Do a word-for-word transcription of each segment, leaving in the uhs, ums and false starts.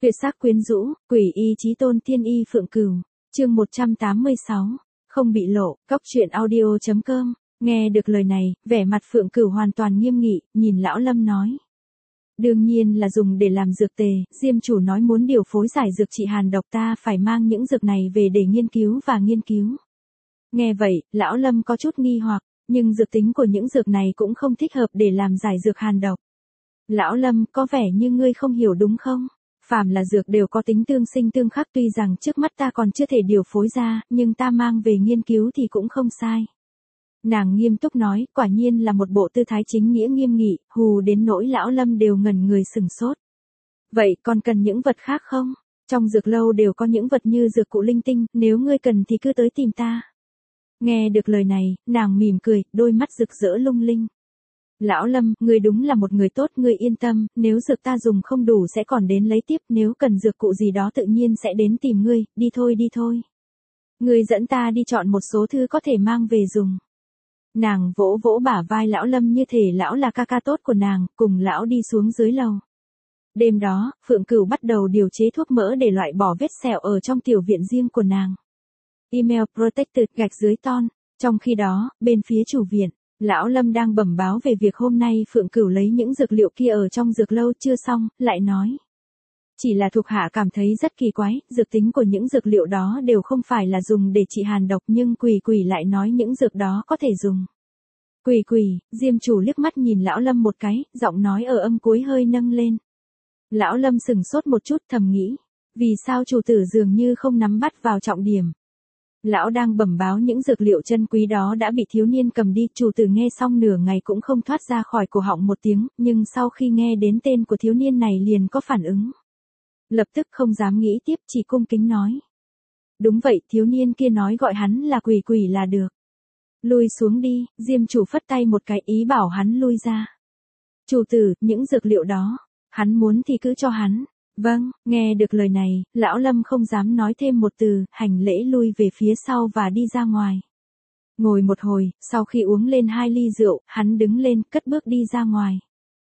Tuyệt sắc quyến rũ, quỷ y chí tôn tiên y Phượng Cửu, chương một trăm tám mươi sáu, không bị lộ, cóc truyện audio chấm com. Nghe được lời này, vẻ mặt Phượng Cửu hoàn toàn nghiêm nghị, nhìn lão Lâm nói. Đương nhiên là dùng để làm dược tề, Diêm chủ nói muốn điều phối giải dược trị hàn độc, ta phải mang những dược này về để nghiên cứu và nghiên cứu. Nghe vậy, lão Lâm có chút nghi hoặc, nhưng dược tính của những dược này cũng không thích hợp để làm giải dược hàn độc. Lão Lâm, có vẻ như ngươi không hiểu đúng không? Phàm là dược đều có tính tương sinh tương khắc, tuy rằng trước mắt ta còn chưa thể điều phối ra, nhưng ta mang về nghiên cứu thì cũng không sai. Nàng nghiêm túc nói, quả nhiên là một bộ tư thái chính nghĩa nghiêm nghị, hù đến nỗi lão Lâm đều ngẩn người sừng sốt. Vậy còn cần những vật khác không? Trong dược lâu đều có những vật như dược cụ linh tinh, nếu ngươi cần thì cứ tới tìm ta. Nghe được lời này, nàng mỉm cười, đôi mắt rực rỡ lung linh. Lão Lâm, ngươi đúng là một người tốt, ngươi yên tâm, nếu dược ta dùng không đủ sẽ còn đến lấy tiếp, nếu cần dược cụ gì đó tự nhiên sẽ đến tìm ngươi, đi thôi đi thôi. Ngươi dẫn ta đi chọn một số thứ có thể mang về dùng. Nàng vỗ vỗ bả vai lão Lâm như thể lão là ca ca tốt của nàng, cùng lão đi xuống dưới lầu. Đêm đó, Phượng Cửu bắt đầu điều chế thuốc mỡ để loại bỏ vết sẹo ở trong tiểu viện riêng của nàng. Email protected gạch dưới ton. Trong khi đó, bên phía chủ viện, lão Lâm đang bẩm báo về việc hôm nay Phượng Cửu lấy những dược liệu kia ở trong dược lâu chưa xong, lại nói. Chỉ là thuộc hạ cảm thấy rất kỳ quái, dược tính của những dược liệu đó đều không phải là dùng để trị hàn độc, nhưng Quỷ Quỷ lại nói những dược đó có thể dùng. Quỷ Quỷ, Diêm chủ liếc mắt nhìn lão Lâm một cái, giọng nói ở âm cuối hơi nâng lên. Lão Lâm sừng sốt một chút, thầm nghĩ, vì sao chủ tử dường như không nắm bắt vào trọng điểm. Lão đang bẩm báo những dược liệu chân quý đó đã bị thiếu niên cầm đi, chủ tử nghe xong nửa ngày cũng không thoát ra khỏi cổ họng một tiếng, nhưng sau khi nghe đến tên của thiếu niên này liền có phản ứng. Lập tức không dám nghĩ tiếp, chỉ cung kính nói. Đúng vậy, thiếu niên kia nói gọi hắn là Quỷ Quỷ là được. Lui xuống đi, Diêm chủ phất tay một cái ý bảo hắn lui ra. Chủ tử, những dược liệu đó, hắn muốn thì cứ cho hắn. Vâng, nghe được lời này, lão Lâm không dám nói thêm một từ, hành lễ lui về phía sau và đi ra ngoài. Ngồi một hồi, sau khi uống lên hai ly rượu, hắn đứng lên, cất bước đi ra ngoài.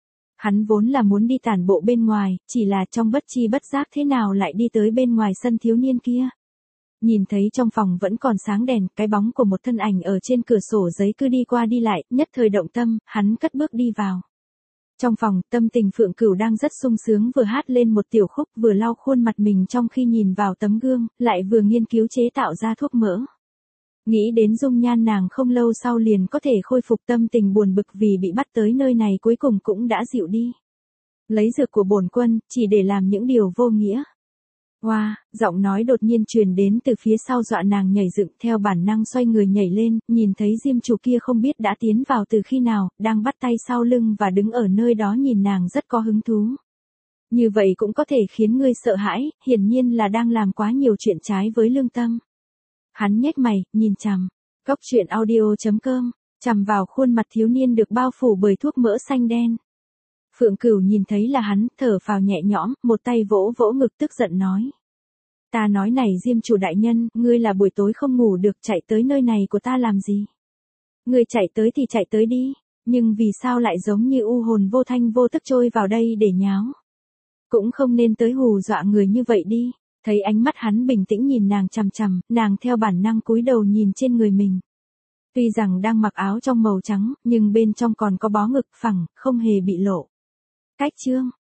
Hắn vốn là muốn đi tản bộ bên ngoài, chỉ là trong bất chi bất giác thế nào lại đi tới bên ngoài sân thiếu niên kia. Nhìn thấy trong phòng vẫn còn sáng đèn, cái bóng của một thân ảnh ở trên cửa sổ giấy cứ đi qua đi lại, nhất thời động tâm, hắn cất bước đi vào. Trong phòng, tâm tình Phượng Cửu đang rất sung sướng, vừa hát lên một tiểu khúc, vừa lau khuôn mặt mình trong khi nhìn vào tấm gương, lại vừa nghiên cứu chế tạo ra thuốc mỡ. Nghĩ đến dung nhan nàng không lâu sau liền có thể khôi phục, tâm tình buồn bực vì bị bắt tới nơi này cuối cùng cũng đã dịu đi. Lấy dược của bổn quân, chỉ để làm những điều vô nghĩa. Hoa, wow, giọng nói đột nhiên truyền đến từ phía sau dọa nàng nhảy dựng, theo bản năng xoay người nhảy lên, nhìn thấy Diêm chủ kia không biết đã tiến vào từ khi nào, đang bắt tay sau lưng và đứng ở nơi đó nhìn nàng rất có hứng thú. Như vậy cũng có thể khiến ngươi sợ hãi, hiển nhiên là đang làm quá nhiều chuyện trái với lương tâm. Hắn nhếch mày, nhìn chằm, cóc truyện audio chấm com, chằm vào khuôn mặt thiếu niên được bao phủ bởi thuốc mỡ xanh đen. Phượng Cửu nhìn thấy là hắn, thở phào nhẹ nhõm, một tay vỗ vỗ ngực tức giận nói. Ta nói này Diêm chủ đại nhân, ngươi là buổi tối không ngủ được chạy tới nơi này của ta làm gì? Ngươi chạy tới thì chạy tới đi, nhưng vì sao lại giống như u hồn vô thanh vô tức trôi vào đây để nháo? Cũng không nên tới hù dọa người như vậy đi. Thấy ánh mắt hắn bình tĩnh nhìn nàng chằm chằm, nàng theo bản năng cúi đầu nhìn trên người mình. Tuy rằng đang mặc áo trong màu trắng, nhưng bên trong còn có bó ngực phẳng, không hề bị lộ. Cách chương,